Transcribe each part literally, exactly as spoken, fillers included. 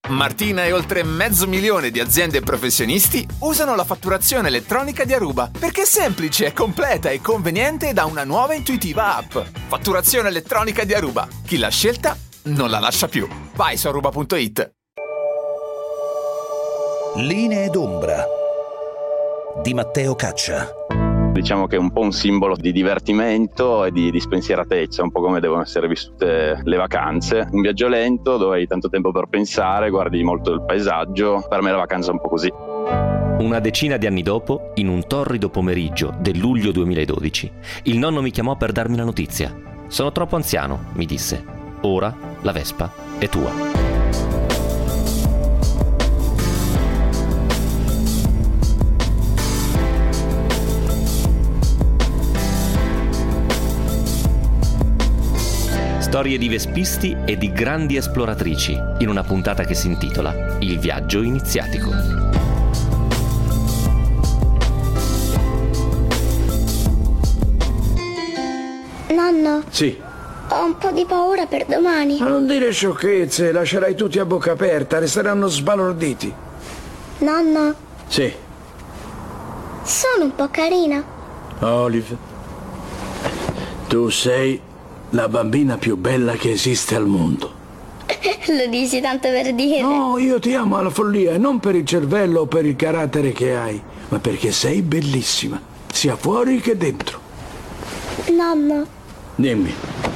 Martina e oltre mezzo milione di aziende e professionisti usano la fatturazione elettronica di Aruba perché è semplice, completa e conveniente da una nuova e intuitiva app. Fatturazione elettronica di Aruba. Chi l'ha scelta non la lascia più. Vai su aruba punto it. Linee d'ombra di Matteo Caccia. Diciamo che è un po' un simbolo di divertimento e di, di spensieratezza, un po' come devono essere vissute le vacanze. Un viaggio lento dove hai tanto tempo per pensare, guardi molto il paesaggio. Per me la vacanza è un po' così. Una decina di anni dopo, in un torrido pomeriggio del luglio duemiladodici, il nonno mi chiamò per darmi la notizia. Sono troppo anziano, mi disse. Ora la Vespa è tua. Storie di vespisti e di grandi esploratrici, in una puntata che si intitola Il viaggio iniziatico. Nonno? Sì. Ho un po' di paura per domani. Ma non dire sciocchezze, lascerai tutti a bocca aperta, resteranno sbalorditi. Nonno? Sì. Sono un po' carina. Olive, tu sei la bambina più bella che esiste al mondo. Lo dici tanto per dire. No, io ti amo alla follia, e non per il cervello o per il carattere che hai, ma perché sei bellissima, sia fuori che dentro. Nonno? Dimmi.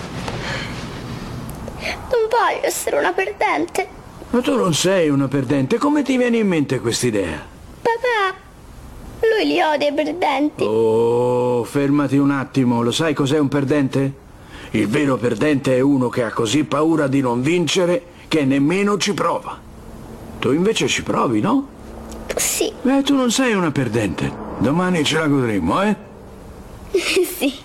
Non voglio essere una perdente. Ma tu non sei una perdente, come ti viene in mente quest'idea? Papà, lui li odia i perdenti. Oh, fermati un attimo, lo sai cos'è un perdente? Il vero perdente è uno che ha così paura di non vincere che nemmeno ci prova. Tu invece ci provi, no? Sì. Beh, tu non sei una perdente. Domani ce la godremo, eh? Sì.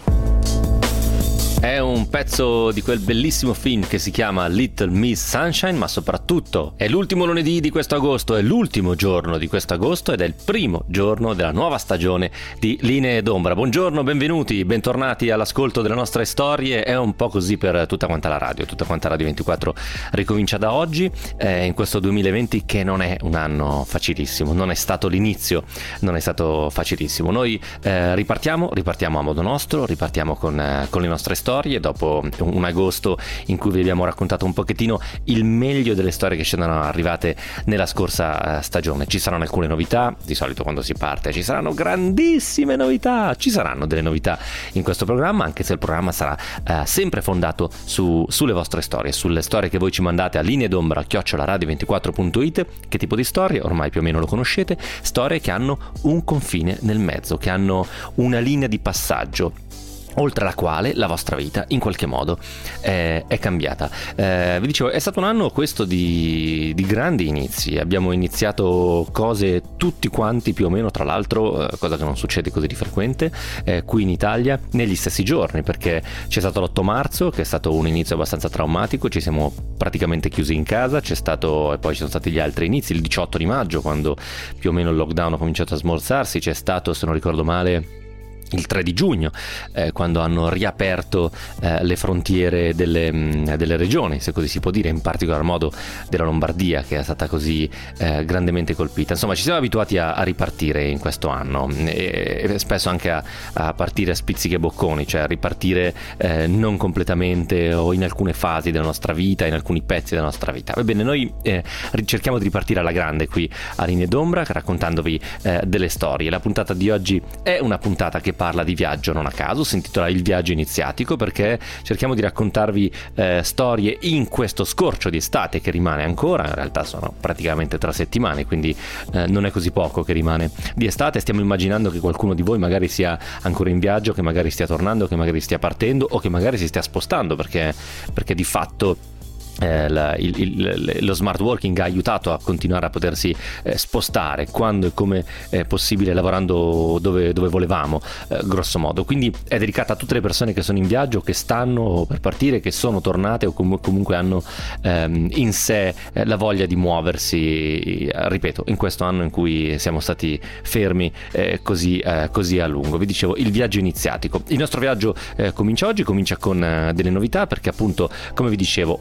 È un pezzo di quel bellissimo film che si chiama Little Miss Sunshine, ma soprattutto è l'ultimo lunedì di questo agosto, è l'ultimo giorno di questo agosto ed è il primo giorno della nuova stagione di Linee d'ombra. Buongiorno, benvenuti, bentornati all'ascolto delle nostre storie. È un po' così per tutta quanta la radio, tutta quanta Radio ventiquattro ricomincia da oggi, eh, in questo duemilaventi che non è un anno facilissimo, non è stato l'inizio, non è stato facilissimo. Noi eh, ripartiamo, ripartiamo a modo nostro, ripartiamo con, eh, con le nostre storie. Storie dopo un agosto in cui vi abbiamo raccontato un pochettino il meglio delle storie che ci erano arrivate nella scorsa stagione. Ci saranno alcune novità, di solito quando si parte ci saranno grandissime novità, ci saranno delle novità in questo programma, anche se il programma sarà eh, sempre fondato su, sulle vostre storie, sulle storie che voi ci mandate a linee d'ombra chiocciola radio ventiquattro punto it. Che tipo di storie? Ormai più o meno lo conoscete, storie che hanno un confine nel mezzo, che hanno una linea di passaggio oltre la quale la vostra vita in qualche modo eh, è cambiata. Eh, vi dicevo, è stato un anno questo di, di grandi inizi. Abbiamo iniziato cose tutti quanti più o meno, tra l'altro, eh, cosa che non succede così di frequente, eh, qui in Italia, negli stessi giorni, perché c'è stato l'otto marzo, che è stato un inizio abbastanza traumatico, ci siamo praticamente chiusi in casa, c'è stato, e poi ci sono stati gli altri inizi, il diciotto di maggio, quando più o meno il lockdown ha cominciato a smorzarsi, c'è stato, se non ricordo male, il tre di giugno, eh, quando hanno riaperto eh, le frontiere delle, mh, delle regioni, se così si può dire, in particolar modo della Lombardia, che è stata così eh, grandemente colpita. Insomma, ci siamo abituati a, a ripartire in questo anno e, e spesso anche a, a partire a spizzichi e bocconi, cioè a ripartire eh, non completamente o in alcune fasi della nostra vita, in alcuni pezzi della nostra vita. Ebbene, noi eh, cerchiamo di ripartire alla grande qui a Linee d'ombra, raccontandovi eh, delle storie. La puntata di oggi è una puntata che parla di viaggio, non a caso si intitola Il viaggio iniziatico, perché cerchiamo di raccontarvi eh, storie in questo scorcio di estate che rimane ancora, in realtà sono praticamente tre settimane, quindi eh, non è così poco che rimane di estate. Stiamo immaginando che qualcuno di voi magari sia ancora in viaggio, che magari stia tornando, che magari stia partendo o che magari si stia spostando, perché, perché di fatto Eh, la, il, il, lo smart working ha aiutato a continuare a potersi eh, spostare quando e come è possibile, lavorando dove, dove volevamo, eh, grosso modo. Quindi è dedicata a tutte le persone che sono in viaggio, che stanno per partire, che sono tornate o com- comunque hanno ehm, in sé eh, la voglia di muoversi, eh, ripeto, in questo anno in cui siamo stati fermi eh, così, eh, così a lungo. Vi dicevo, il viaggio iniziatico. Il nostro viaggio eh, comincia oggi, comincia con eh, delle novità, perché appunto, come vi dicevo, oltre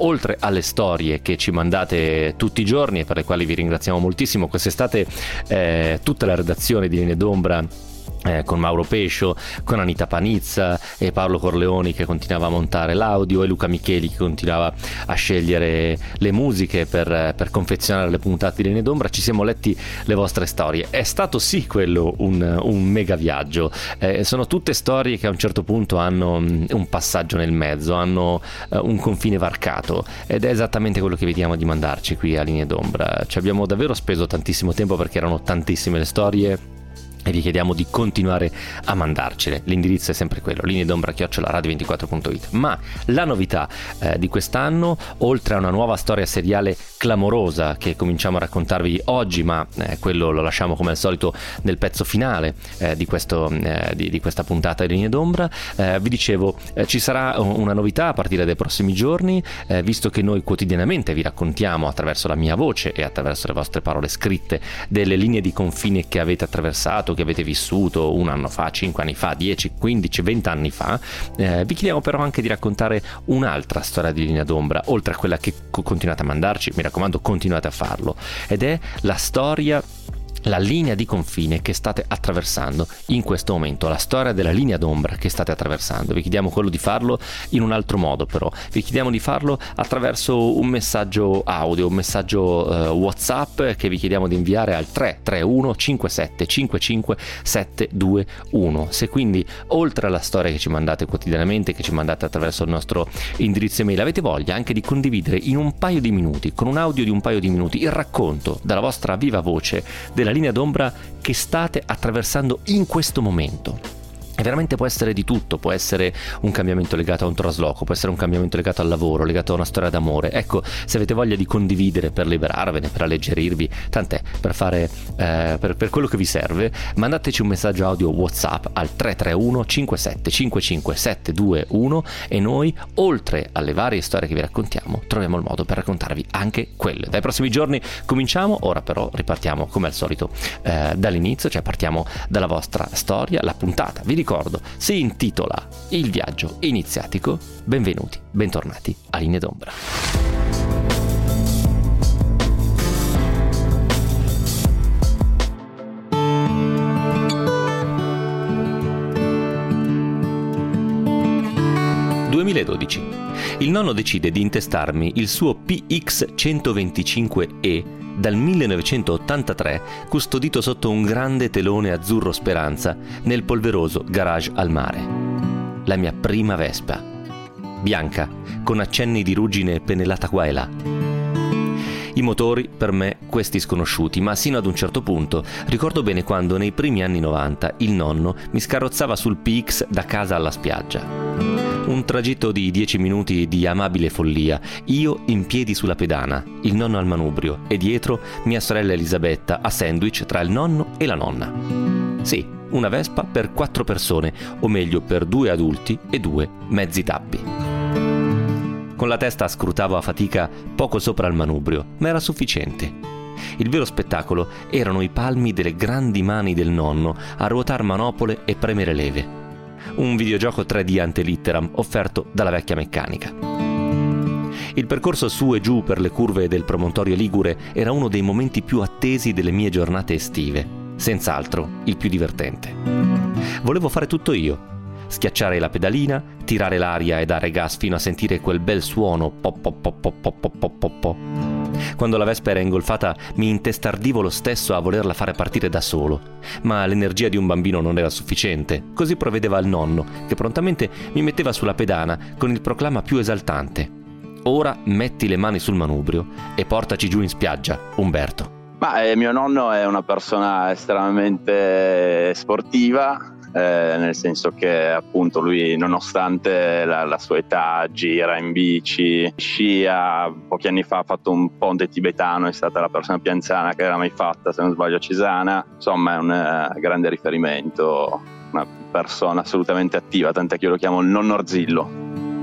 alle storie che ci mandate tutti i giorni e per le quali vi ringraziamo moltissimo. Quest'estate eh, tutta la redazione di Linee d'Ombra, Eh, con Mauro Pescio, con Anita Panizza e Paolo Corleoni che continuava a montare l'audio, e Luca Micheli che continuava a scegliere le musiche per, per confezionare le puntate di Linee d'Ombra, ci siamo letti le vostre storie. È stato sì quello un, un mega viaggio, eh, sono tutte storie che a un certo punto hanno un passaggio nel mezzo, hanno uh, un confine varcato, ed è esattamente quello che vediamo di mandarci qui a Linee d'Ombra. Ci abbiamo davvero speso tantissimo tempo perché erano tantissime le storie e vi chiediamo di continuare a mandarcele. L'indirizzo è sempre quello, lineedombra chiocciola radio ventiquattro punto it. Ma la novità eh, di quest'anno, oltre a una nuova storia seriale clamorosa che cominciamo a raccontarvi oggi, ma eh, quello lo lasciamo come al solito nel pezzo finale eh, di, questo, eh, di, di questa puntata di Linee d'Ombra, eh, vi dicevo eh, ci sarà una novità a partire dai prossimi giorni, eh, visto che noi quotidianamente vi raccontiamo attraverso la mia voce e attraverso le vostre parole scritte delle linee di confine che avete attraversato, che avete vissuto un anno fa, cinque anni fa, dieci, quindici, venti anni fa. Eh, vi chiediamo però anche di raccontare un'altra storia di Linea d'Ombra, oltre a quella che co- continuate a mandarci, mi raccomando continuate a farlo, ed è la storia, la linea di confine che state attraversando in questo momento, la storia della linea d'ombra che state attraversando. Vi chiediamo quello di farlo in un altro modo, però vi chiediamo di farlo attraverso un messaggio audio, un messaggio uh, WhatsApp che vi chiediamo di inviare al tre tre uno cinque sette cinque cinque sette due uno. Se quindi oltre alla storia che ci mandate quotidianamente, che ci mandate attraverso il nostro indirizzo email, avete voglia anche di condividere in un paio di minuti, con un audio di un paio di minuti, il racconto dalla vostra viva voce della linea d'ombra che state attraversando in questo momento. E veramente può essere di tutto, può essere un cambiamento legato a un trasloco, può essere un cambiamento legato al lavoro, legato a una storia d'amore. Ecco, se avete voglia di condividere per liberarvene, per alleggerirvi, tant'è, per fare eh, per, per quello che vi serve, mandateci un messaggio audio WhatsApp al tre tre uno cinque sette cinque cinque sette due uno e noi, oltre alle varie storie che vi raccontiamo, troviamo il modo per raccontarvi anche quelle. Dai prossimi giorni cominciamo, ora però ripartiamo come al solito eh, dall'inizio, cioè partiamo dalla vostra storia. La puntata, vi ricordo, si intitola Il viaggio iniziatico. Benvenuti, bentornati a Linee d'Ombra. duemiladodici. Il nonno decide di intestarmi il suo P X centoventicinque E dal millenovecentottantatré, custodito sotto un grande telone azzurro Speranza nel polveroso garage al mare. La mia prima Vespa, bianca, con accenni di ruggine pennellata qua e là. I motori per me questi sconosciuti, ma sino ad un certo punto ricordo bene quando nei primi anni novanta il nonno mi scarrozzava sul P X da casa alla spiaggia. Un tragitto di dieci minuti di amabile follia, io in piedi sulla pedana, il nonno al manubrio e dietro mia sorella Elisabetta a sandwich tra il nonno e la nonna. Sì, una Vespa per quattro persone, o meglio per due adulti e due mezzi tappi. Con la testa scrutavo a fatica poco sopra il manubrio, ma era sufficiente. Il vero spettacolo erano i palmi delle grandi mani del nonno a ruotar manopole e premere leve. Un videogioco tre D ante litteram offerto dalla vecchia meccanica. Il percorso su e giù per le curve del promontorio ligure era uno dei momenti più attesi delle mie giornate estive, senz'altro il più divertente. Volevo fare tutto io. Schiacciare la pedalina, tirare l'aria e dare gas fino a sentire quel bel suono pop pop pop pop pop pop pop pop. Quando la Vespa era ingolfata mi intestardivo lo stesso a volerla fare partire da solo, ma l'energia di un bambino non era sufficiente, così provvedeva il nonno, che prontamente mi metteva sulla pedana con il proclama più esaltante: ora metti le mani sul manubrio e portaci giù in spiaggia, Umberto. Ma eh, mio nonno è una persona estremamente sportiva, eh, nel senso che appunto lui, nonostante la, la sua età, gira in bici, scia. Pochi anni fa ha fatto un ponte tibetano, è stata la persona più anziana che aveva mai fatta, se non sbaglio a Cesana. Insomma è un uh, grande riferimento, una persona assolutamente attiva, tant'è che io lo chiamo il nonno Arzillo.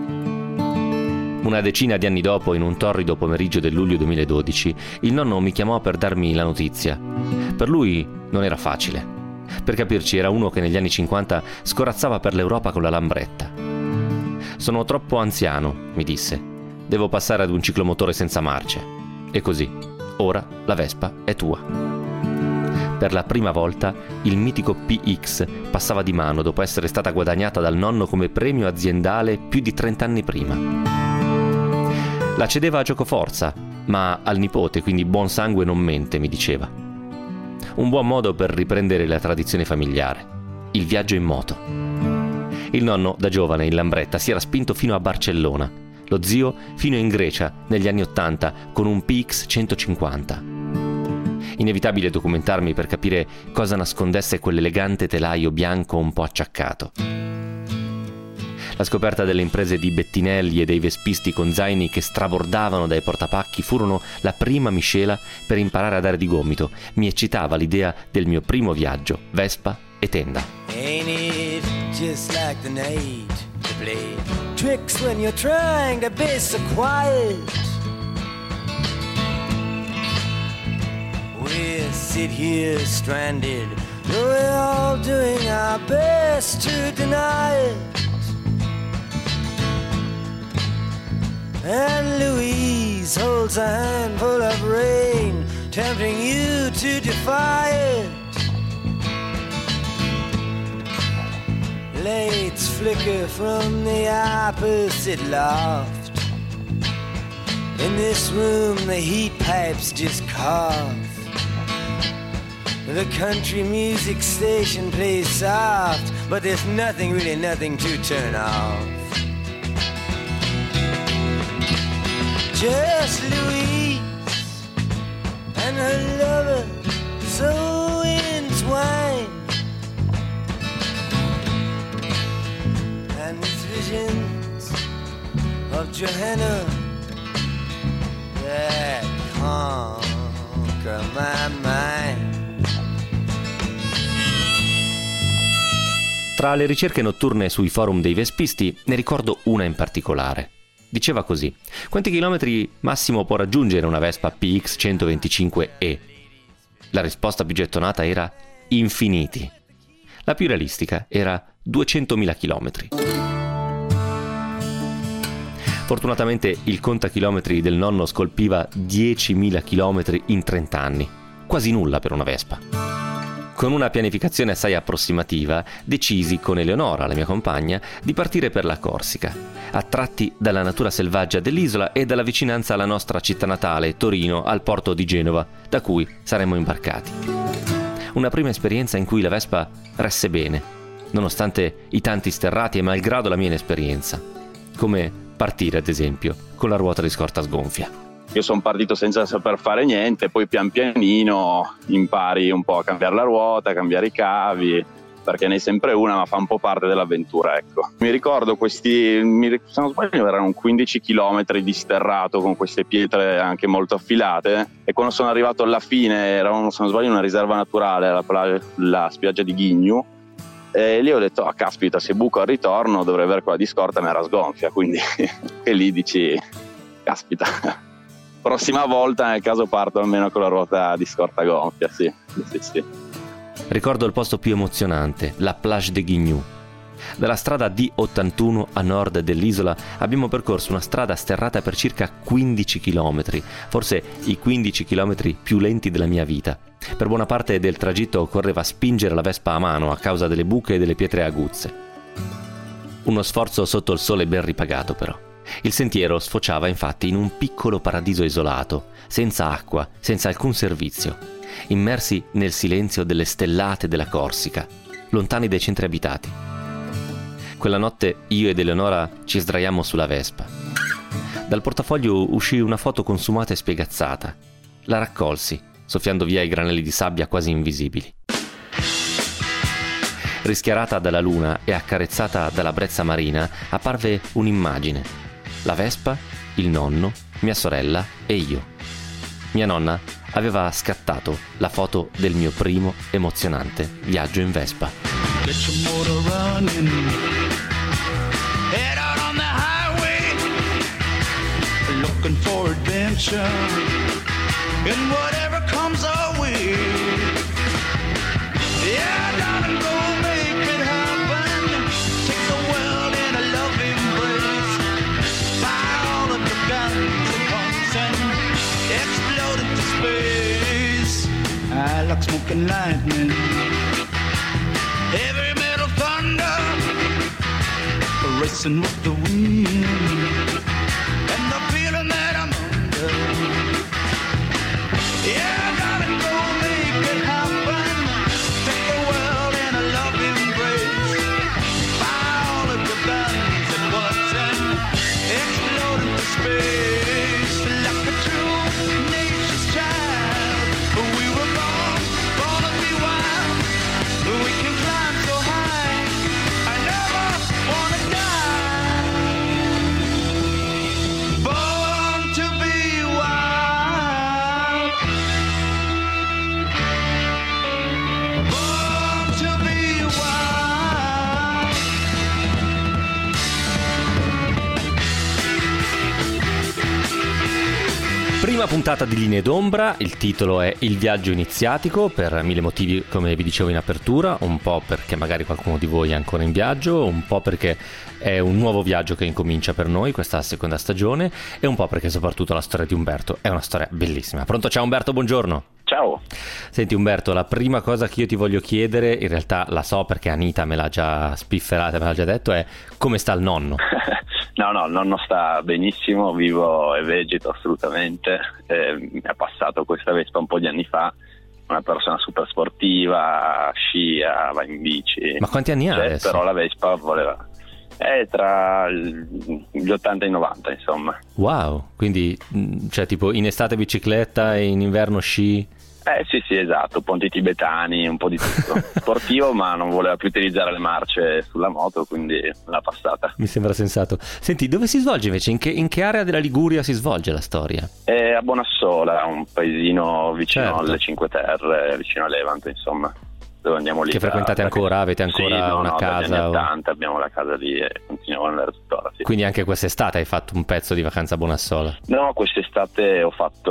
Una decina di anni dopo, in un torrido pomeriggio del luglio duemiladodici, il nonno mi chiamò per darmi la notizia. Per lui non era facile. Per capirci, era uno che negli anni cinquanta scorazzava per l'Europa con la lambretta. «Sono troppo anziano», mi disse. devo passare ad un ciclomotore senza marce. E così, ora la Vespa è tua. Per la prima volta il mitico P X passava di mano dopo essere stata guadagnata dal nonno come premio aziendale più di trenta anni prima. La cedeva a giocoforza, ma al nipote, quindi buon sangue non mente, mi diceva. Un buon modo per riprendere la tradizione familiare, il viaggio in moto. Il nonno, da giovane in Lambretta, si era spinto fino a Barcellona, lo zio fino in Grecia negli anni Ottanta con un P X centocinquanta. Inevitabile documentarmi per capire cosa nascondesse quell'elegante telaio bianco un po' acciaccato. La scoperta delle imprese di Bettinelli e dei vespisti con zaini che strabordavano dai portapacchi furono la prima miscela per imparare a dare di gomito. Mi eccitava l'idea del mio primo viaggio, Vespa e tenda. Ain't it just like the night to play tricks when you're trying to be so quiet? We sit here stranded, though we're all doing our best to deny it. And Louise holds a handful of rain, tempting you to defy it. Lights flicker from the opposite loft. In this room the heat pipes just cough. The country music station plays soft, but there's nothing, really nothing to turn off. Just Louise and her lover so entwined, and these visions of Johanna that conquer my mind. Tra le ricerche notturne sui forum dei vespisti ne ricordo una in particolare. Diceva così: quanti chilometri massimo può raggiungere una Vespa P X centoventicinque E? La risposta più gettonata era infiniti. La più realistica era duecentomila chilometri. Fortunatamente il contachilometri del nonno scolpiva diecimila chilometri in trenta anni, quasi nulla per una Vespa. Con una pianificazione assai approssimativa, decisi con Eleonora, la mia compagna, di partire per la Corsica, attratti dalla natura selvaggia dell'isola e dalla vicinanza alla nostra città natale, Torino, al porto di Genova, da cui saremmo imbarcati. Una prima esperienza in cui la Vespa resse bene, nonostante i tanti sterrati e malgrado la mia inesperienza, come partire, ad esempio, con la ruota di scorta sgonfia. Io sono partito senza saper fare niente, poi pian pianino impari un po' a cambiare la ruota, a cambiare i cavi, perché ne è sempre una, ma fa un po' parte dell'avventura, ecco. Mi ricordo questi, mi, se non sbaglio erano quindici chilometri di sterrato con queste pietre anche molto affilate, e quando sono arrivato alla fine, era un, se non sbaglio una riserva naturale, la, la, la spiaggia di Ghignu, e lì ho detto, ah, caspita, se buco al ritorno dovrei avere quella di scorta, ma era sgonfia, quindi e lì dici, caspita. Prossima volta nel caso parto almeno con la ruota di scorta gonfia, sì, sì, sì. Ricordo il posto più emozionante, la Plage de Ghignou. Dalla strada D ottantuno a nord dell'isola abbiamo percorso una strada sterrata per circa quindici chilometri, forse i quindici chilometri più lenti della mia vita. Per buona parte del tragitto occorreva spingere la Vespa a mano a causa delle buche e delle pietre aguzze. Uno sforzo sotto il sole ben ripagato, però. Il sentiero sfociava infatti in un piccolo paradiso isolato, senza acqua, senza alcun servizio, immersi nel silenzio delle stellate della Corsica, lontani dai centri abitati. Quella notte io ed Eleonora ci sdraiammo sulla Vespa. Dal portafoglio uscì una foto consumata e spiegazzata. La raccolsi, soffiando via i granelli di sabbia quasi invisibili. Rischiarata dalla luna e accarezzata dalla brezza marina, apparve un'immagine. La Vespa, il nonno, mia sorella e io. Mia nonna aveva scattato la foto del mio primo emozionante viaggio in Vespa. Get your motor running. Head out on the highway, looking for adventure, and whatever comes our way. Yeah, darling, go make it happen. Take the world in a loving embrace. Fire all of your guns high like smoking lightning. Heavy metal thunder racing with the wind, and the feeling that I'm under. Yeah, darling, go make it happen. Take the world in a loving embrace. Fire all of your guns and bullets and explode into space like a true nature's child. We were born, born to be wild. We can climb so high. I never wanna die. Born to be wild. Born to be wild. Prima puntata di Linee d'Ombra, il titolo è Il viaggio iniziatico, per mille motivi, come vi dicevo in apertura, un po' perché magari qualcuno di voi è ancora in viaggio, un po' perché è un nuovo viaggio che incomincia per noi questa seconda stagione, e un po' perché soprattutto la storia di Umberto è una storia bellissima. Pronto? Ciao Umberto, buongiorno. Ciao. Senti Umberto, la prima cosa che io ti voglio chiedere, in realtà la so perché Anita me l'ha già spifferata, me l'ha già detto, è come sta il nonno? No, no, il nonno sta benissimo, vivo e vegeto assolutamente. Eh, mi ha passato questa Vespa un po' di anni fa, una persona super sportiva, scia, va in bici. Ma quanti anni ha Cioè, adesso? però la Vespa voleva... È tra gli ottanta e i novanta, insomma. Wow, quindi cioè tipo in estate bicicletta e in inverno sci? Eh sì sì, esatto, ponti tibetani, un po' di tutto. Sportivo, ma non voleva più utilizzare le marce sulla moto, quindi l'ha passata. Mi sembra sensato. Senti, dove si svolge invece? In che, in che area della Liguria si svolge la storia? È a Bonassola, un paesino vicino Certo. alle Cinque Terre, vicino a Levanto, insomma. Dove andiamo lì. Che frequentate da- ancora? Avete ancora Sì, no, una no, dagli casa? anni o- ottanta abbiamo la casa lì e continuiamo ad andare tuttora, sì. Quindi anche quest'estate hai fatto un pezzo di vacanza a Bonassola? No, quest'estate ho fatto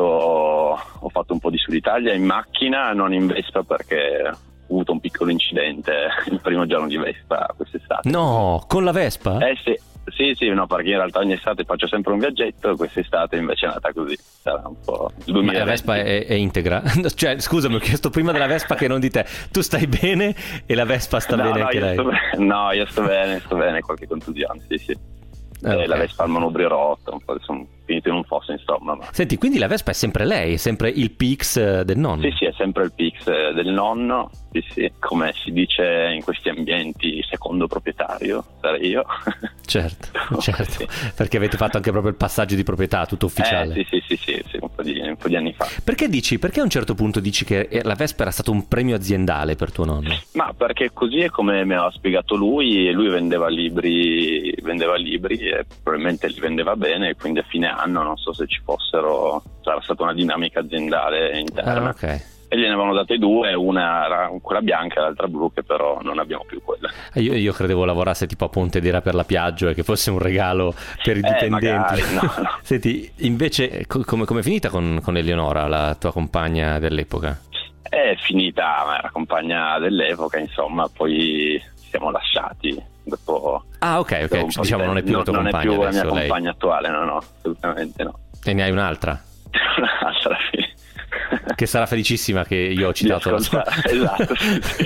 ho fatto un po' di Sud Italia in macchina, non in Vespa perché ho avuto un piccolo incidente il primo giorno di Vespa quest'estate. No, con la Vespa? Eh sì, sì, sì, no, perché in realtà ogni estate faccio sempre un viaggetto, quest'estate invece è andata così. Sarà un po' il Ma duemilaventi. la Vespa è, è integra? Cioè, scusami, ho chiesto prima della Vespa che non di te. Tu stai bene e la Vespa sta no, bene no, anche io lei? sto bene, no, io sto bene, sto bene, qualche contusione, sì, sì. Ah, Eh, ok. La Vespa al manubrio rotto, un po', sono finito in un fosso, insomma. Ma... Senti, quindi la Vespa è sempre lei, è sempre il Pix eh, del nonno? Sì, sì, è sempre il Pix eh, del nonno, sì, sì, come si dice in questi ambienti, secondo proprietario, sarei io. Certo, certo, Sì. perché avete fatto anche proprio il passaggio di proprietà, tutto ufficiale. Eh, sì, sì, sì, sì, sì, un po' di, un po' di anni fa. Perché dici, perché a un certo punto dici che la Vespa era stato un premio aziendale per tuo nonno? Ma perché così è come mi ha spiegato lui, lui vendeva libri, vendeva libri e probabilmente li vendeva bene, e quindi a fine anno non so se ci fossero, sarà stata una dinamica aziendale interna. Ah, ok. E gliene avevano date due, una era quella bianca e l'altra blu, che però non abbiamo più quella. Io, io credevo lavorasse tipo a Pontedera per la Piaggio e che fosse un regalo per i Eh, dipendenti. magari, no, no. Senti, invece co- come come è finita con, con Eleonora, la tua compagna dell'epoca? È finita, ma era compagna dell'epoca, insomma, poi ci siamo lasciati dopo. Ah, ok, ok, dopo un po' di diciamo non è più la tempo. tua non, compagna non è più la adesso mia lei. compagna attuale, no, no, assolutamente no. E ne hai un'altra Un'altra alla fine. che sarà felicissima che io ho Di citato la sua... ascoltare, esatto, sì, sì.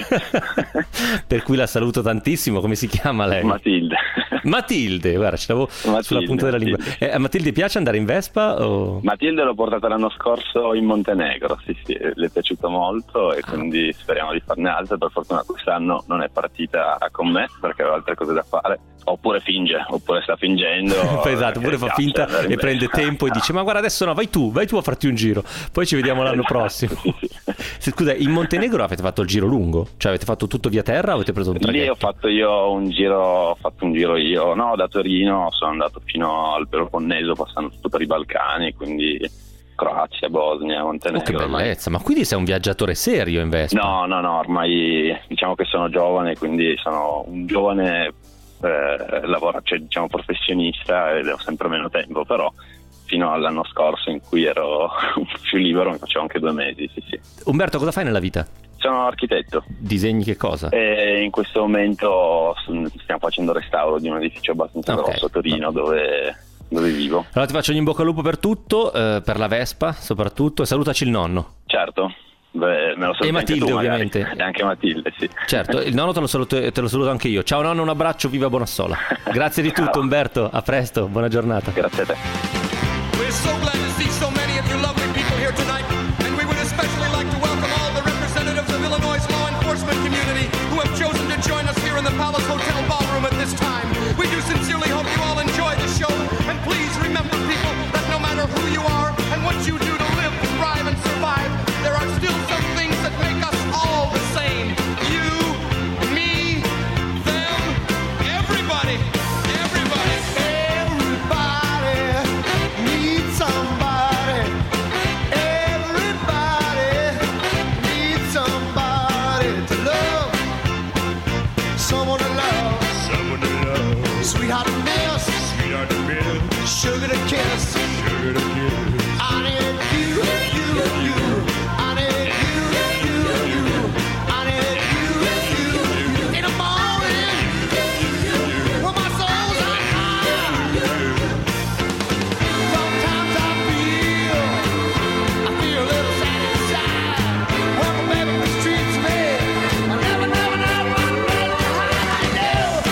Per cui la saluto tantissimo. Come si chiama lei? Matilde. Matilde, guarda, ce l'avevo Matilde, sulla punta della lingua. Matilde. Eh, a Matilde piace andare in Vespa o... Matilde l'ho portata l'anno scorso in Montenegro, sì sì, le è piaciuto molto e quindi speriamo di farne altre. Per fortuna quest'anno non è partita con me perché aveva altre cose da fare, oppure finge, oppure sta fingendo. Esatto, oppure fa Piace finta andare in e prende Vespa. tempo e dice ma guarda adesso no, vai tu, vai tu a farti un giro, poi ci vediamo l'anno Esatto, prossimo. sì, sì. Se- Scusa, in Montenegro avete fatto il giro lungo? Cioè avete fatto tutto via terra o avete preso un Lì traghetto? ho fatto io un giro, ho fatto un giro io, no, da Torino sono andato fino al Peloponneso, passando tutto per i Balcani, quindi Croazia, Bosnia, Oh, Montenegro. che ormai. bellezza, ma quindi sei un viaggiatore serio in Vespa? No, no, no, ormai diciamo che sono giovane, quindi sono un giovane eh, lavora, cioè, diciamo professionista ed ho sempre meno tempo, però fino all'anno scorso in cui ero più libero mi facevo anche due mesi, sì, sì. Umberto, cosa fai nella vita? Sono architetto Disegni che cosa? e in questo momento stiamo facendo restauro di un edificio abbastanza Ok. grosso a Torino dove, dove vivo. Allora ti faccio in bocca al lupo per tutto, eh, per la Vespa soprattutto, e salutaci il nonno. Certo, Beh, me lo saluti E Matilde, anche tu, magari. ovviamente. E anche Matilde, sì. Certo, il nonno te lo saluto, te lo saluto anche io. Ciao nonno, un abbraccio, viva Bonassola. Grazie di tutto, Ciao. Umberto, a presto, buona giornata. Grazie a te. We're so glad to see so many of you lovely people here tonight, and we would especially like to welcome all the representatives of Illinois' law enforcement community who have chosen to join us here in the Palace Hotel ballroom at this time. We do sincerely hope you all enjoy the show, and please remember, people, that no matter who you are and what you do to live, thrive, and survive, there are still some things that make us all the same. You, me, them, everybody, everybody, everybody needs somebody. Everybody needs somebody to love, someone to love, someone to love, sweetheart to miss, sweetheart to miss, sugar to kiss, sugar to kiss. I need you, you, you. I need you, you, you. I need you, you, you. In the morning, when my soul's on fire. Sometimes I feel, I feel a little sad inside. When my baby mistreats me, I never, never, never want to let her hide. I do.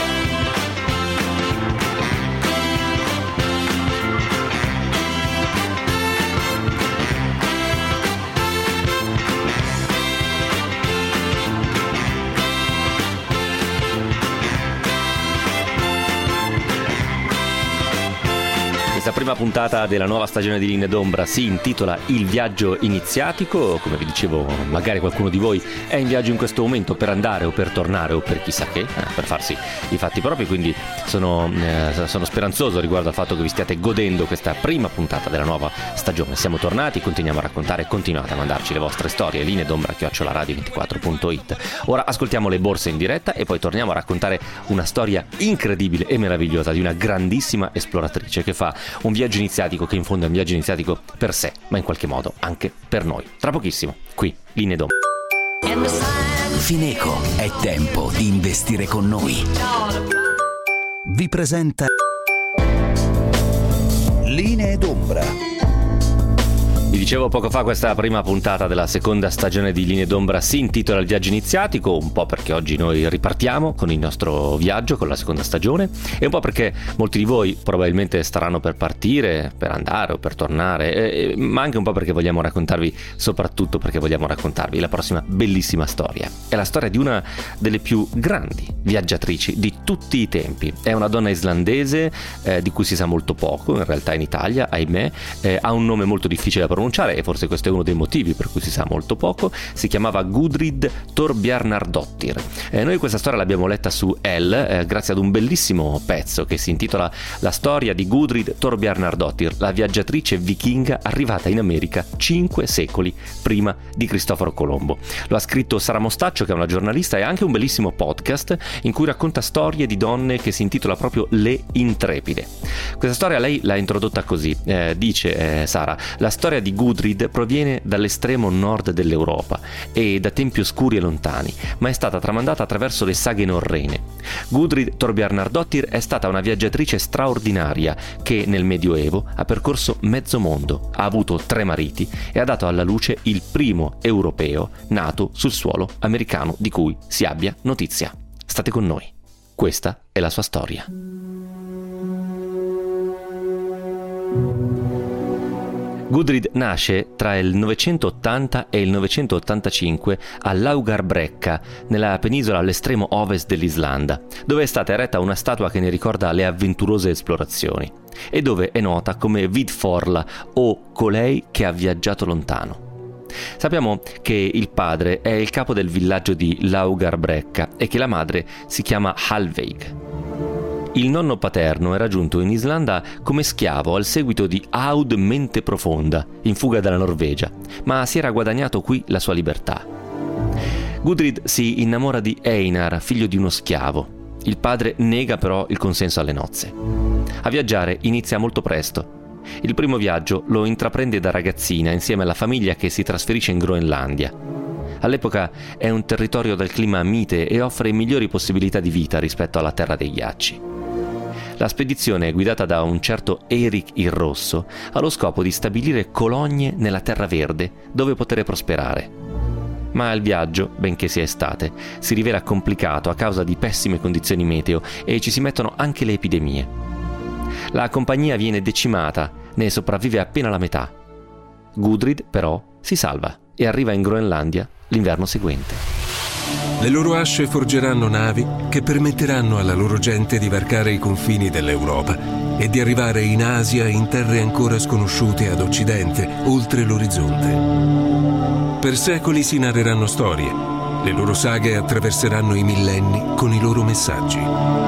Questa prima puntata della nuova stagione di Linee d'Ombra si intitola Il viaggio iniziatico. Come vi dicevo, magari qualcuno di voi è in viaggio in questo momento per andare o per tornare o per chissà che, eh, per farsi i fatti propri, quindi sono, eh, sono speranzoso riguardo al fatto che vi stiate godendo questa prima puntata della nuova stagione. Siamo tornati, continuiamo a raccontare, continuate a mandarci le vostre storie, linee d'ombra chiocciola radio ventiquattro punto it. Ora ascoltiamo le borse in diretta e poi torniamo a raccontare una storia incredibile e meravigliosa di una grandissima esploratrice che fa un viaggio iniziatico, che in fondo è un viaggio iniziatico per sé, ma in qualche modo anche per noi. Tra pochissimo, qui, Linee d'Ombra. Fineco, è tempo di investire con noi. Vi presenta Linee d'Ombra. Vi dicevo poco fa, questa prima puntata della seconda stagione di Linee d'Ombra si intitola Il viaggio iniziatico, un po' perché oggi noi ripartiamo con il nostro viaggio, con la seconda stagione, e un po' perché molti di voi probabilmente staranno per partire, per andare o per tornare, eh, ma anche un po' perché vogliamo raccontarvi, soprattutto perché vogliamo raccontarvi la prossima bellissima storia. È la storia di una delle più grandi viaggiatrici di tutti i tempi. È una donna islandese eh, di cui si sa molto poco, in realtà in Italia, ahimè, eh, ha un nome molto difficile da pronunciare, e forse questo è uno dei motivi per cui si sa molto poco. Si chiamava Gudrid Torbjarnardottir. Eh, noi questa storia l'abbiamo letta su Elle eh, grazie ad un bellissimo pezzo che si intitola La storia di Gudrid Torbjarnardottir, la viaggiatrice vichinga arrivata in America cinque secoli prima di Cristoforo Colombo. Lo ha scritto Sara Mostaccio, che è una giornalista, e ha anche un bellissimo podcast in cui racconta storie di donne, che si intitola proprio Le Intrepide. Questa storia lei l'ha introdotta così, eh, dice eh, Sara: la storia di Gudrid proviene dall'estremo nord dell'Europa e da tempi oscuri e lontani, ma è stata tramandata attraverso le saghe norrene. Gudrid Torbjarnardottir è stata una viaggiatrice straordinaria che nel Medioevo ha percorso mezzo mondo, ha avuto tre mariti e ha dato alla luce il primo europeo nato sul suolo americano di cui si abbia notizia. State con noi, questa è la sua storia. Gudrid nasce tra il novecentottanta e il novecentottantacinque a Laugarbrekka, nella penisola all'estremo ovest dell'Islanda, dove è stata eretta una statua che ne ricorda le avventurose esplorazioni e dove è nota come Vidforla, o colei che ha viaggiato lontano. Sappiamo che il padre è il capo del villaggio di Laugarbrekka e che la madre si chiama Halveig. Il nonno paterno era giunto in Islanda come schiavo al seguito di Aud Mente Profonda, in fuga dalla Norvegia, ma si era guadagnato qui la sua libertà. Gudrid si innamora di Einar, figlio di uno schiavo. Il padre nega però il consenso alle nozze. A viaggiare inizia molto presto. Il primo viaggio lo intraprende da ragazzina insieme alla famiglia che si trasferisce in Groenlandia. All'epoca è un territorio dal clima mite e offre migliori possibilità di vita rispetto alla terra dei ghiacci. La spedizione, guidata da un certo Erik il Rosso, ha lo scopo di stabilire colonie nella terra verde dove poter prosperare. Ma il viaggio, benché sia estate, si rivela complicato a causa di pessime condizioni meteo e ci si mettono anche le epidemie. La compagnia viene decimata, ne sopravvive appena la metà. Gudrid, però, si salva e arriva in Groenlandia l'inverno seguente. Le loro asce forgeranno navi che permetteranno alla loro gente di varcare i confini dell'Europa e di arrivare in Asia in terre ancora sconosciute ad occidente, oltre l'orizzonte. Per secoli si narreranno storie, le loro saghe attraverseranno i millenni con i loro messaggi.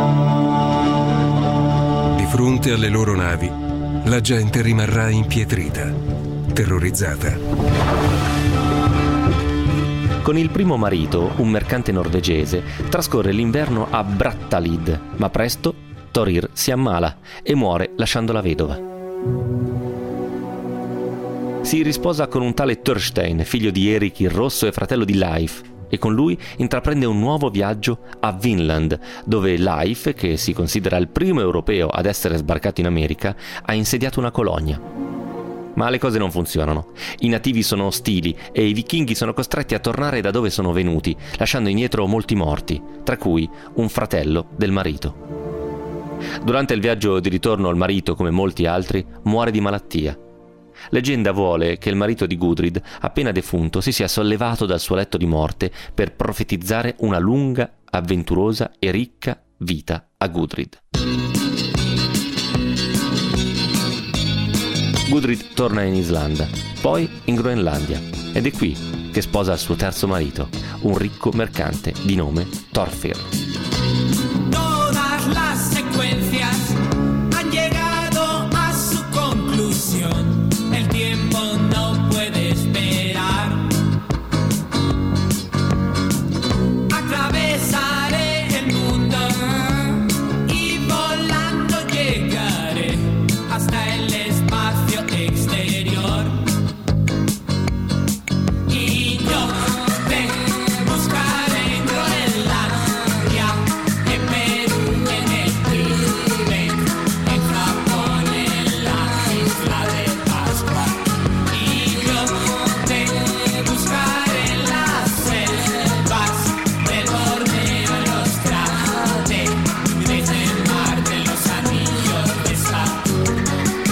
Di fronte alle loro navi, la gente rimarrà impietrita, terrorizzata. Con il primo marito, un mercante norvegese, trascorre l'inverno a Brattalid, ma presto Thorir si ammala e muore lasciandola vedova. Si risposa con un tale Thorstein, figlio di Erik il Rosso e fratello di Leif, e con lui intraprende un nuovo viaggio a Vinland, dove Leif, che si considera il primo europeo ad essere sbarcato in America, ha insediato una colonia. Ma le cose non funzionano. I nativi sono ostili e i vichinghi sono costretti a tornare da dove sono venuti, lasciando indietro molti morti, tra cui un fratello del marito. Durante il viaggio di ritorno il marito, come molti altri, muore di malattia. Leggenda vuole che il marito di Gudrid, appena defunto, si sia sollevato dal suo letto di morte per profetizzare una lunga, avventurosa e ricca vita a Gudrid. Gudrid torna in Islanda, poi in Groenlandia, ed è qui che sposa il suo terzo marito, un ricco mercante di nome Thorfir. Todas las secuencias han llegado a su conclusión. El tiempo no puede esperar. Atravesaré el mundo y volando llegaré hasta el espacio exterior. Y yo te buscaré en Groenlandia, en Perú, en el Tíbet, en Japón, en la isla de Pascua. Y yo te buscaré en las selvas del Borneo, en los Tráteres, desde Marte, en los anillos de Saturno.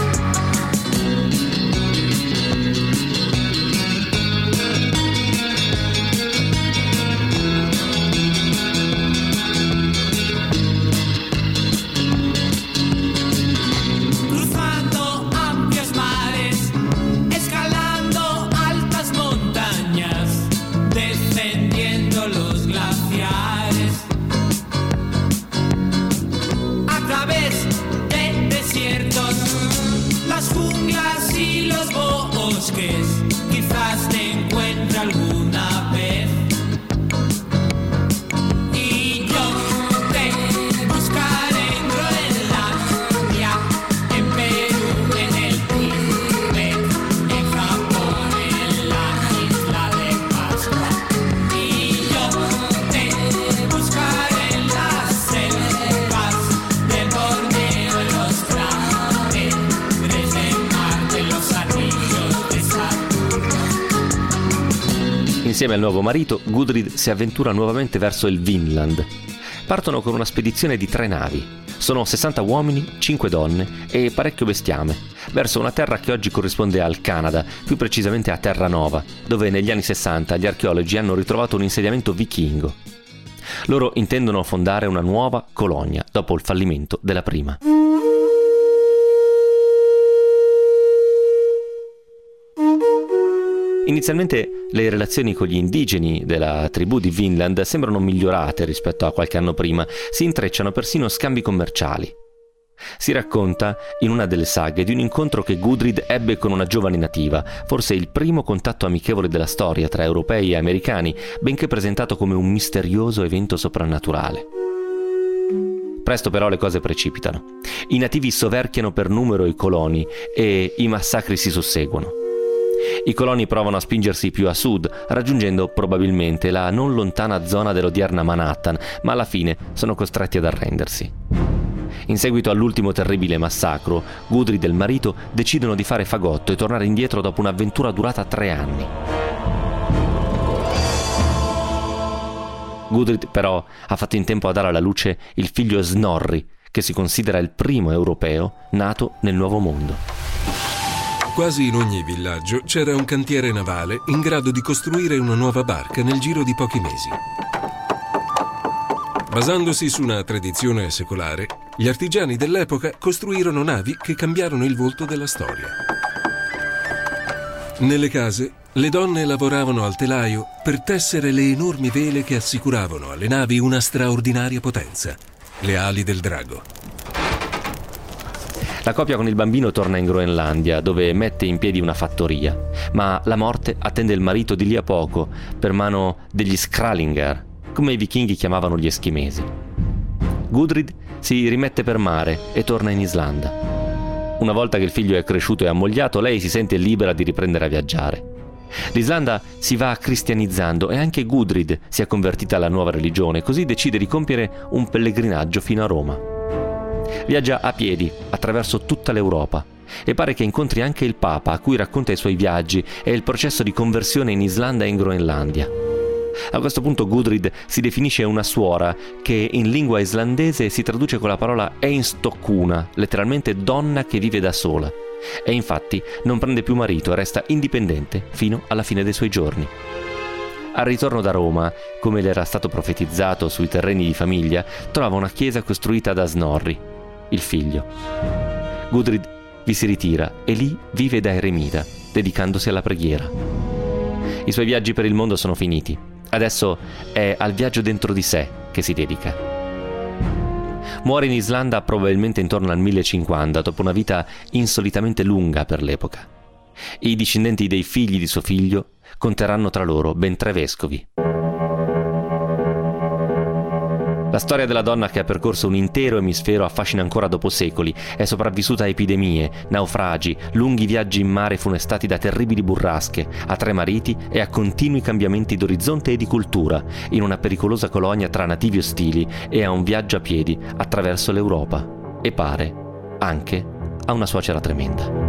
Cruzando amplios mares, escalando altas montañas, descendiendo los glaciares, a través de desiertos, las junglas y los bosques, quizás te encuentre alguna vez. Y yo te buscaré en Groenlandia, en Perú, en el Tíbet, en Japón, en la isla de Pascua. Y yo te buscaré en las selvas del Borneo, en los cráteres de Marte, en los anillos de Saturno. Insieme al nuovo marito, Gudrid si avventura nuovamente verso il Vinland. Partono con una spedizione di tre navi. Sono sessanta uomini, cinque donne e parecchio bestiame, verso una terra che oggi corrisponde al Canada, più precisamente a Terranova, dove negli anni sessanta gli archeologi hanno ritrovato un insediamento vichingo. Loro intendono fondare una nuova colonia dopo il fallimento della prima. Inizialmente le relazioni con gli indigeni della tribù di Vinland sembrano migliorate rispetto a qualche anno prima, si intrecciano persino scambi commerciali. Si racconta in una delle saghe di un incontro che Gudrid ebbe con una giovane nativa, forse il primo contatto amichevole della storia tra europei e americani, benché presentato come un misterioso evento soprannaturale. Presto però le cose precipitano. I nativi soverchiano per numero i coloni e i massacri si susseguono. I coloni provano a spingersi più a sud, raggiungendo probabilmente la non lontana zona dell'odierna Manhattan, ma alla fine sono costretti ad arrendersi. In seguito all'ultimo terribile massacro, Gudrid e il marito decidono di fare fagotto e tornare indietro dopo un'avventura durata tre anni. Gudrid però ha fatto in tempo a dare alla luce il figlio Snorri, che si considera il primo europeo nato nel Nuovo Mondo. Quasi in ogni villaggio c'era un cantiere navale in grado di costruire una nuova barca nel giro di pochi mesi. Basandosi su una tradizione secolare, gli artigiani dell'epoca costruirono navi che cambiarono il volto della storia. Nelle case, le donne lavoravano al telaio per tessere le enormi vele che assicuravano alle navi una straordinaria potenza, le ali del drago. La coppia con il bambino torna in Groenlandia, dove mette in piedi una fattoria, ma la morte attende il marito di lì a poco per mano degli Skrælingr, come i vichinghi chiamavano gli eschimesi. Gudrid si rimette per mare e torna in Islanda. Una volta che il figlio è cresciuto e ammogliato, lei si sente libera di riprendere a viaggiare. L'Islanda si va cristianizzando e anche Gudrid si è convertita alla nuova religione, così decide di compiere un pellegrinaggio fino a Roma. Viaggia a piedi attraverso tutta l'Europa e pare che incontri anche il Papa, a cui racconta i suoi viaggi e il processo di conversione in Islanda e in Groenlandia. A questo punto Gudrid si definisce una suora che in lingua islandese si traduce con la parola einstokkuna, letteralmente donna che vive da sola, e infatti non prende più marito e resta indipendente fino alla fine dei suoi giorni. Al ritorno da Roma, come le era stato profetizzato sui terreni di famiglia, trova una chiesa costruita da Snorri, il figlio. Gudrid vi si ritira e lì vive da eremita, dedicandosi alla preghiera. I suoi viaggi per il mondo sono finiti. Adesso è al viaggio dentro di sé che si dedica. Muore in Islanda probabilmente intorno al millecinquanta, dopo una vita insolitamente lunga per l'epoca. I discendenti dei figli di suo figlio conteranno tra loro ben tre vescovi. La storia della donna che ha percorso un intero emisfero affascina ancora dopo secoli. È sopravvissuta a epidemie, naufragi, lunghi viaggi in mare funestati da terribili burrasche, a tre mariti e a continui cambiamenti d'orizzonte e di cultura, in una pericolosa colonia tra nativi ostili e a un viaggio a piedi attraverso l'Europa. E pare anche a una suocera tremenda.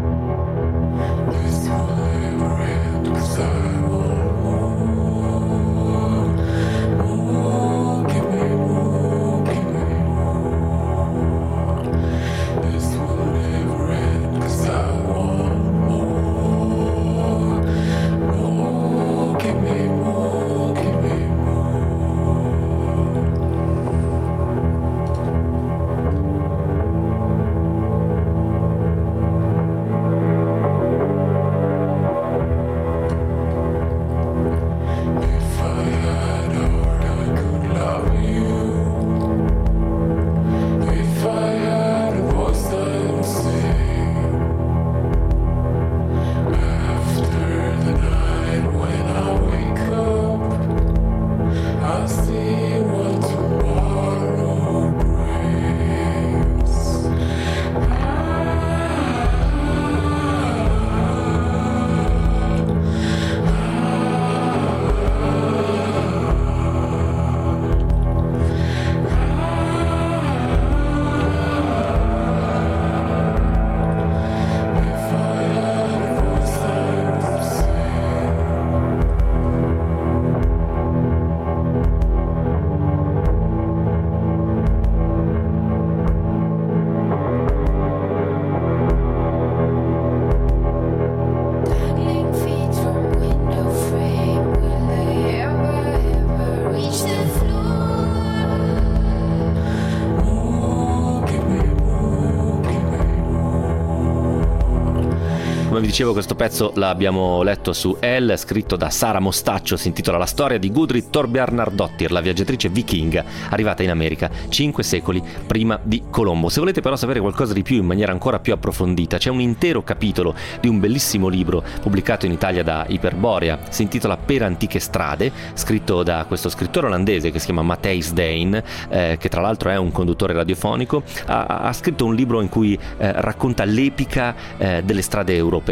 Come vi dicevo, questo pezzo l'abbiamo letto su Elle, scritto da Sara Mostaccio, si intitola La storia di Gudrid Torbjarnardottir, la viaggiatrice vichinga arrivata in America cinque secoli prima di Colombo. Se volete però sapere qualcosa di più in maniera ancora più approfondita, c'è un intero capitolo di un bellissimo libro pubblicato in Italia da Iperborea, si intitola Per antiche strade, scritto da questo scrittore olandese che si chiama Matthijs Deen, eh, che tra l'altro è un conduttore radiofonico. Ha, ha scritto un libro in cui eh, racconta l'epica eh, delle strade europee.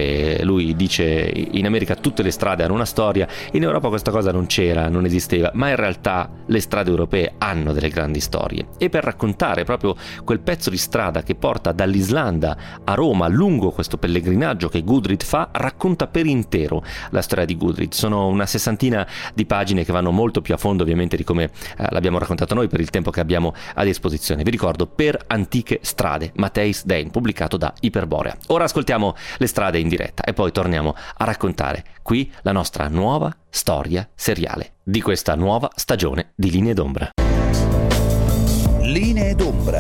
europee. Lui dice in America tutte le strade hanno una storia, in Europa questa cosa non c'era, non esisteva, ma in realtà le strade europee hanno delle grandi storie. E per raccontare proprio quel pezzo di strada che porta dall'Islanda a Roma lungo questo pellegrinaggio che Gudrid fa, racconta per intero la storia di Gudrid. Sono una sessantina di pagine che vanno molto più a fondo ovviamente di come eh, l'abbiamo raccontato noi per il tempo che abbiamo a disposizione. Vi ricordo, Per antiche strade, Matthijs Deen, pubblicato da Iperborea. Ora ascoltiamo le strade in diretta e poi torniamo a raccontare qui la nostra nuova storia seriale di questa nuova stagione di Linee d'Ombra. Linee d'Ombra.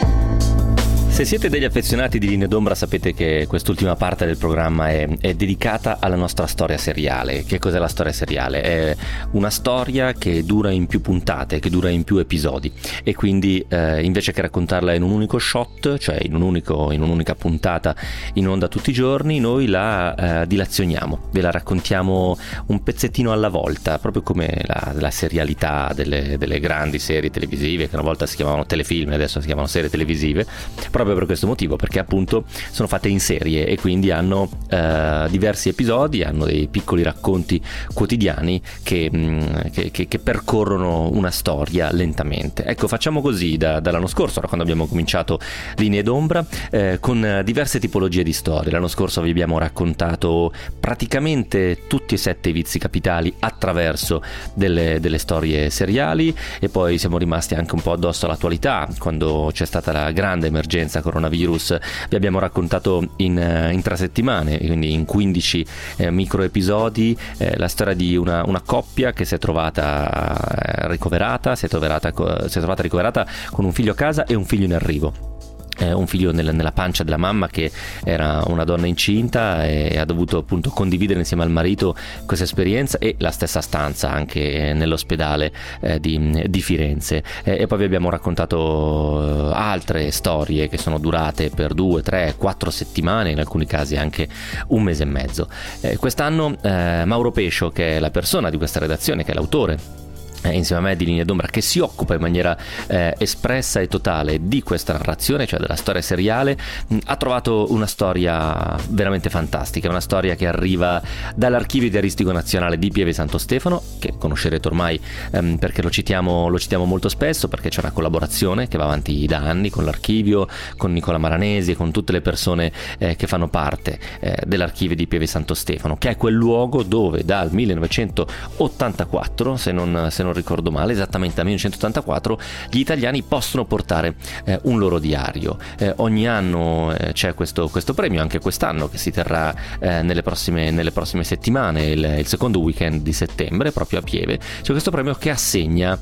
Se siete degli affezionati di Linee d'Ombra sapete che quest'ultima parte del programma è, è dedicata alla nostra storia seriale. Che cos'è la storia seriale? È una storia che dura in più puntate, che dura in più episodi e quindi eh, invece che raccontarla in un unico shot, cioè in, un unico, in un'unica puntata in onda tutti i giorni, noi la eh, dilazioniamo, ve la raccontiamo un pezzettino alla volta, proprio come la, la serialità delle, delle grandi serie televisive che una volta si chiamavano telefilm e adesso si chiamano serie televisive, proprio per questo motivo, perché appunto sono fatte in serie e quindi hanno eh, diversi episodi, hanno dei piccoli racconti quotidiani che, mh, che, che, che percorrono una storia lentamente. Ecco, facciamo così da, dall'anno scorso, quando abbiamo cominciato Linee d'Ombra, eh, con diverse tipologie di storie. L'anno scorso vi abbiamo raccontato praticamente tutti e sette i vizi capitali attraverso delle, delle storie seriali e poi siamo rimasti anche un po' addosso all'attualità. Quando c'è stata la grande emergenza coronavirus vi abbiamo raccontato in, in tre settimane, quindi in quindici eh, micro episodi, eh, la storia di una, una coppia che si è trovata eh, ricoverata, si è trovata, si è trovata ricoverata con un figlio a casa e un figlio in arrivo. Eh, un figlio nel, nella pancia della mamma che era una donna incinta e ha dovuto appunto condividere insieme al marito questa esperienza e la stessa stanza anche nell'ospedale eh, di, di Firenze. Eh, e poi vi abbiamo raccontato altre storie che sono durate per due, tre, quattro settimane, in alcuni casi anche un mese e mezzo. Eh, quest'anno eh, Mauro Pescio, che è la persona di questa redazione, che è l'autore insieme a me di Linee d'Ombra, che si occupa in maniera eh, espressa e totale di questa narrazione, cioè della storia seriale, mh, ha trovato una storia veramente fantastica, una storia che arriva dall'archivio diaristico nazionale di Pieve Santo Stefano, che conoscerete ormai ehm, perché lo citiamo, lo citiamo molto spesso, perché c'è una collaborazione che va avanti da anni con l'archivio, con Nicola Maranesi e con tutte le persone eh, che fanno parte eh, dell'archivio di Pieve Santo Stefano, che è quel luogo dove dal millenovecentottantaquattro, se non, se non ricordo male, esattamente dal millenovecentottantaquattro, gli italiani possono portare eh, un loro diario. Eh, ogni anno eh, c'è questo, questo premio, anche quest'anno, che si terrà eh, nelle, prossime, nelle prossime settimane, il, il secondo weekend di settembre, proprio a Pieve. C'è questo premio che assegna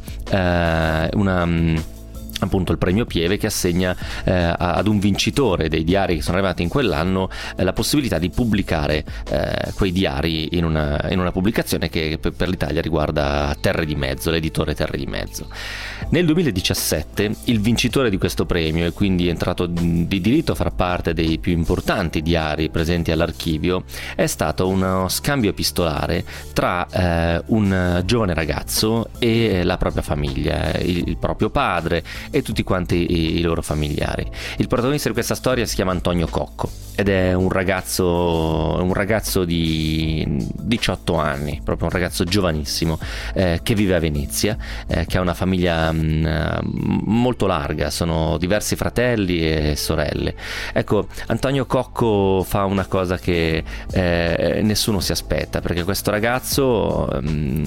eh, una... appunto il premio Pieve, che assegna eh, ad un vincitore dei diari che sono arrivati in quell'anno eh, la possibilità di pubblicare eh, quei diari in una, in una pubblicazione che per, per l'Italia riguarda Terre di Mezzo, l'editore Terre di Mezzo. Nel duemiladiciassette il vincitore di questo premio, e quindi è entrato di diritto a far parte dei più importanti diari presenti all'archivio, è stato uno scambio epistolare tra eh, un giovane ragazzo e la propria famiglia, il, il proprio padre e tutti quanti i, i loro familiari. Il protagonista di questa storia si chiama Antonio Cocco ed è un ragazzo un ragazzo di diciotto anni, proprio un ragazzo giovanissimo eh, che vive a Venezia, eh, che ha una famiglia mh, molto larga, sono diversi fratelli e sorelle. Ecco, Antonio Cocco fa una cosa che eh, nessuno si aspetta, perché questo ragazzo mh,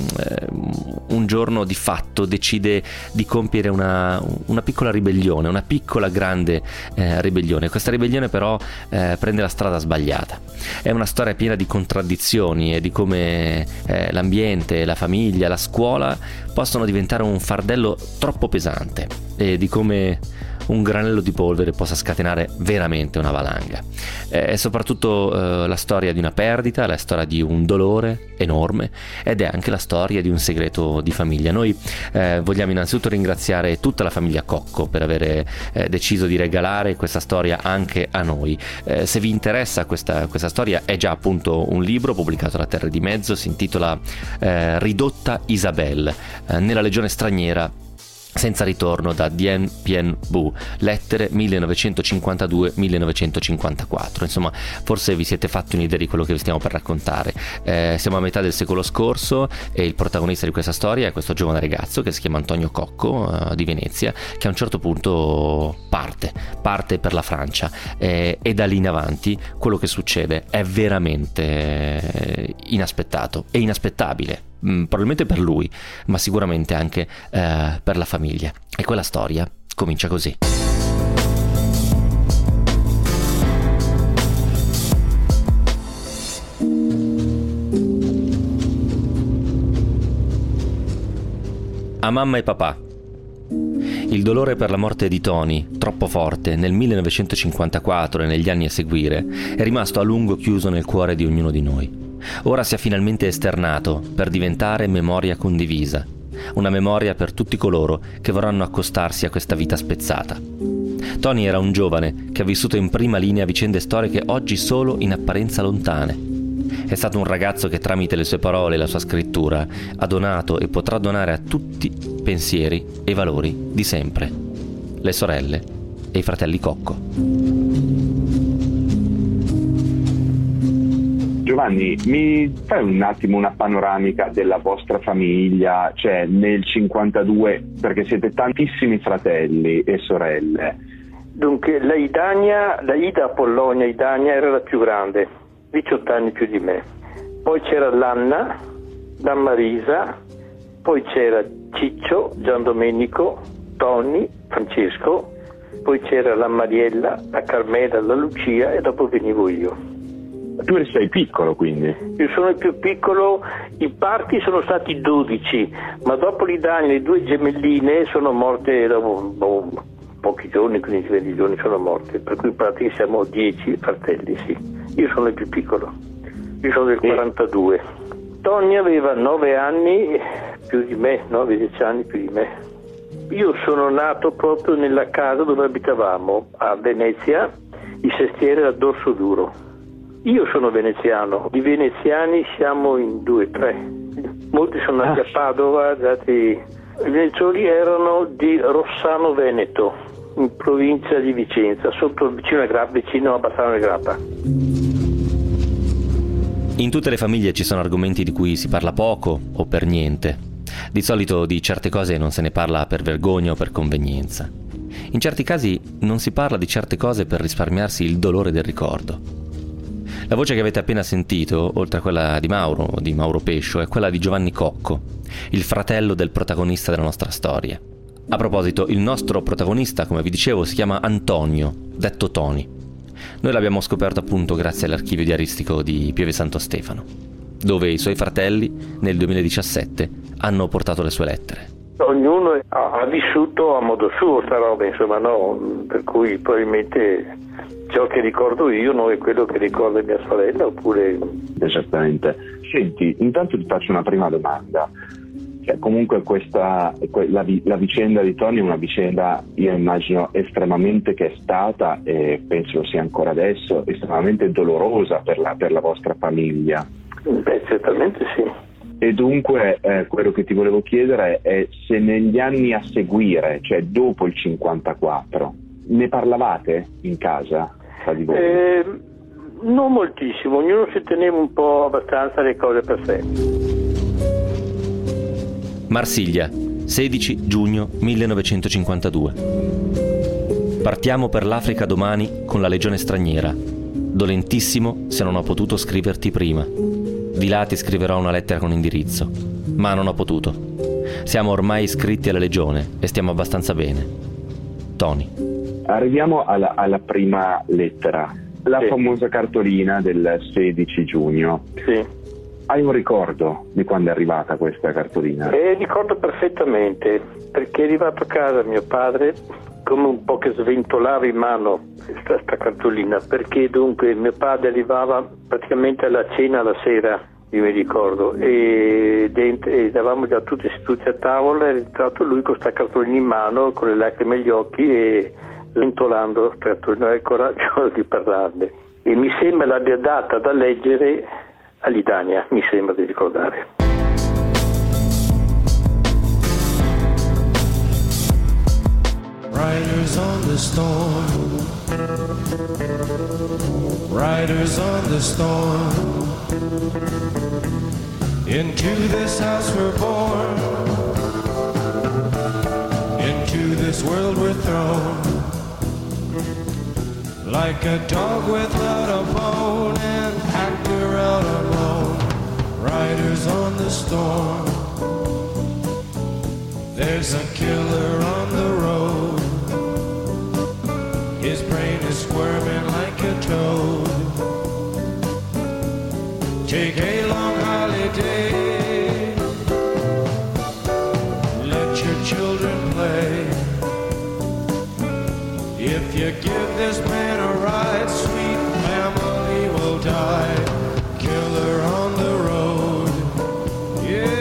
un giorno di fatto decide di compiere una, una piccola ribellione, una piccola grande eh, ribellione. Questa ribellione però eh, prende la strada sbagliata. È una storia piena di contraddizioni e di come eh, l'ambiente, la famiglia, la scuola possono diventare un fardello troppo pesante e di come un granello di polvere possa scatenare veramente una valanga. È soprattutto eh, la storia di una perdita, la storia di un dolore enorme, ed è anche la storia di un segreto di famiglia. Noi eh, vogliamo innanzitutto ringraziare tutta la famiglia Cocco per aver eh, deciso di regalare questa storia anche a noi. Eh, se vi interessa questa, questa storia, è già appunto un libro pubblicato da Terre di Mezzo, si intitola eh, Ridotta Isabelle, eh, nella legione straniera senza ritorno da Dien Bien Bu, lettere millenovecentocinquantadue millenovecentocinquantaquattro. Insomma, forse vi siete fatti un'idea di quello che vi stiamo per raccontare. Eh, siamo a metà del secolo scorso e il protagonista di questa storia è questo giovane ragazzo che si chiama Antonio Cocco, eh, di Venezia, che a un certo punto parte, parte per la Francia, eh, e da lì in avanti quello che succede è veramente inaspettato e inaspettabile. Probabilmente per lui, ma sicuramente anche eh, per la famiglia. E quella storia comincia così. A mamma e papà. Il dolore per la morte di Tony, troppo forte, nel millenovecentocinquantaquattro e negli anni a seguire, è rimasto a lungo chiuso nel cuore di ognuno di noi. Ora si è finalmente esternato per diventare memoria condivisa, una memoria per tutti coloro che vorranno accostarsi a questa vita spezzata. Tony era un giovane che ha vissuto in prima linea vicende storiche oggi solo in apparenza lontane. È stato un ragazzo che tramite le sue parole e la sua scrittura ha donato e potrà donare a tutti pensieri e valori di sempre. Le sorelle e i fratelli Cocco. Giovanni, mi fai un attimo una panoramica della vostra famiglia, cioè nel cinquantadue, perché siete tantissimi fratelli e sorelle. Dunque, la Idania, la Ida Apollonia Idania era la più grande, diciotto anni più di me. Poi c'era l'Anna, la Marisa, poi c'era Ciccio, Gian Domenico, Tony, Francesco, poi c'era la Mariella, la Carmela, la Lucia e dopo venivo io. Tu sei piccolo, quindi? Io sono il più piccolo, i parti sono stati dodici, ma dopo l'Idania le due gemelline sono morte dopo boh, pochi giorni, quindici venti giorni sono morte, per cui in pratica siamo dieci fratelli, sì. Io sono il più piccolo, io sono del quarantadue. Tony aveva nove anni più di me, nove dieci anni più di me. Io sono nato proprio nella casa dove abitavamo, a Venezia, il sestiere a Dorso Duro. Io sono veneziano, di veneziani siamo in due, tre. Molti sono nati a Padova, dati... i venezioli erano di Rossano Veneto, in provincia di Vicenza, sotto vicino a Grappa, vicino a Bassano del Grappa. In tutte le famiglie ci sono argomenti di cui si parla poco o per niente. Di solito di certe cose non se ne parla per vergogna o per convenienza. In certi casi non si parla di certe cose per risparmiarsi il dolore del ricordo. La voce che avete appena sentito, oltre a quella di Mauro, di Mauro Pescio, è quella di Giovanni Cocco, il fratello del protagonista della nostra storia. A proposito, il nostro protagonista, come vi dicevo, si chiama Antonio, detto Tony. Noi l'abbiamo scoperto appunto grazie all'archivio diaristico di Pieve Santo Stefano, dove i suoi fratelli, nel duemiladiciassette, hanno portato le sue lettere. Ognuno ha vissuto a modo suo sta roba, insomma, no? Per cui probabilmente ciò che ricordo io non è quello che ricorda mia sorella, oppure... Esattamente. Senti, intanto ti faccio una prima domanda. Cioè, comunque questa, la, la vicenda di Tony è una vicenda, io immagino, estremamente che è stata, e penso sia ancora adesso, estremamente dolorosa per la, per la vostra famiglia. Beh, certamente sì. E dunque eh, quello che ti volevo chiedere è se negli anni a seguire, cioè dopo il cinquantaquattro, ne parlavate in casa tra di voi? Eh, non moltissimo, ognuno si teneva un po' abbastanza le cose per sé. Marsiglia, sedici giugno millenovecentocinquantadue. Partiamo per l'Africa domani con la legione straniera. Dolentissimo se non ho potuto scriverti prima. Di là ti scriverò una lettera con indirizzo, ma non ho potuto. Siamo ormai iscritti alla legione e stiamo abbastanza bene. Tony. Arriviamo alla, alla prima lettera, la sì. famosa cartolina del sedici giugno. Sì. Hai un ricordo di quando è arrivata questa cartolina? Eh, ricordo perfettamente, perché è arrivato a casa mio padre come un po' che sventolava in mano questa cartolina, perché dunque mio padre arrivava praticamente alla cena la sera, io mi ricordo, e, dentro, e eravamo già tutti seduti a tavola, è entrato lui con questa cartolina in mano, con le lacrime agli occhi e sventolando questa cartolina, aveva il coraggio di parlarne. E mi sembra l'abbia data da leggere all'Idania, mi sembra di ricordare. the storm. Riders on the storm. Into this house we're born. Into this world we're thrown. Like a dog without a bone and packed around alone. Riders on the storm. There's a killer on the road. His brain is squirming like a toad. Take a long holiday. Let your children play. If you give this man a ride, sweet family will die. Killer on the road, yeah.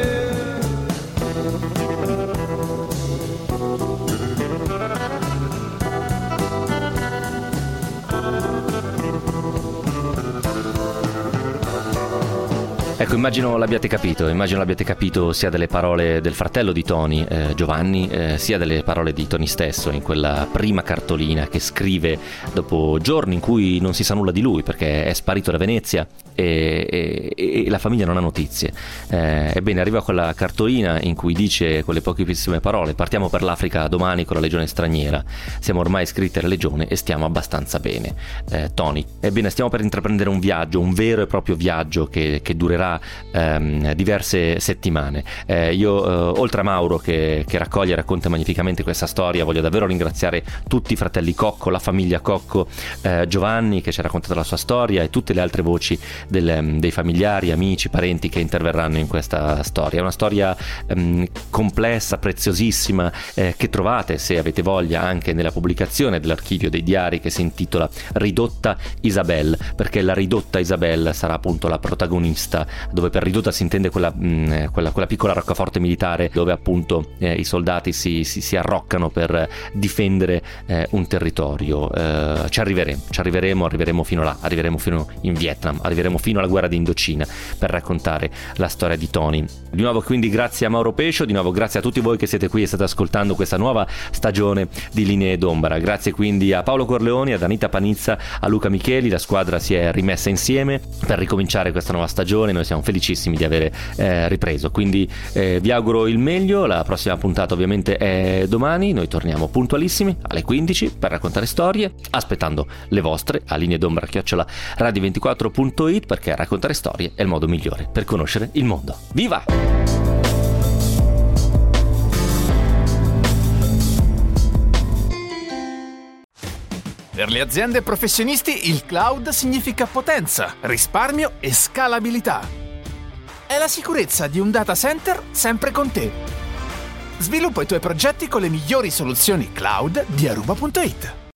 Ecco, immagino l'abbiate capito, immagino l'abbiate capito sia delle parole del fratello di Tony, eh, Giovanni, eh, sia delle parole di Tony stesso in quella prima cartolina che scrive dopo giorni in cui non si sa nulla di lui perché è sparito da Venezia e, e, e la famiglia non ha notizie. Eh, ebbene, arriva quella cartolina in cui dice quelle pochissime parole: partiamo per l'Africa domani con la legione straniera, siamo ormai iscritti alla legione e stiamo abbastanza bene. Eh, Tony, ebbene, stiamo per intraprendere un viaggio, un vero e proprio viaggio che, che durerà Ehm, diverse settimane. Eh, io, eh, oltre a Mauro che, che raccoglie e racconta magnificamente questa storia, voglio davvero ringraziare tutti i fratelli Cocco, la famiglia Cocco, eh, Giovanni che ci ha raccontato la sua storia e tutte le altre voci del, dei familiari, amici, parenti che interverranno in questa storia. È una storia ehm, complessa, preziosissima, eh, che trovate, se avete voglia, anche nella pubblicazione dell'archivio dei diari che si intitola Ridotta Isabel, perché la ridotta Isabel sarà appunto la protagonista, dove per ridotta si intende quella, mh, quella, quella piccola roccaforte militare dove appunto eh, i soldati si, si, si arroccano per difendere eh, un territorio. Eh, ci arriveremo, ci arriveremo, arriveremo fino là, arriveremo fino in Vietnam, arriveremo fino alla guerra di Indocina per raccontare la storia di Tony. Di nuovo quindi grazie a Mauro Pescio, di nuovo grazie a tutti voi che siete qui e state ascoltando questa nuova stagione di Linee d'Ombra. Grazie quindi a Paolo Corleoni, ad Anita Panizza, a Luca Micheli. La squadra si è rimessa insieme per ricominciare questa nuova stagione. Noi siamo felicissimi di avere eh, ripreso, quindi eh, vi auguro il meglio. La prossima puntata ovviamente è domani, noi torniamo puntualissimi alle quindici per raccontare storie, aspettando le vostre a linee d'ombra chiocciola radio ventiquattro punto it, perché raccontare storie è il modo migliore per conoscere il mondo. Viva! Per le aziende e professionisti il cloud significa potenza, risparmio e scalabilità. È la sicurezza di un data center sempre con te. Sviluppa i tuoi progetti con le migliori soluzioni cloud di Aruba punto it.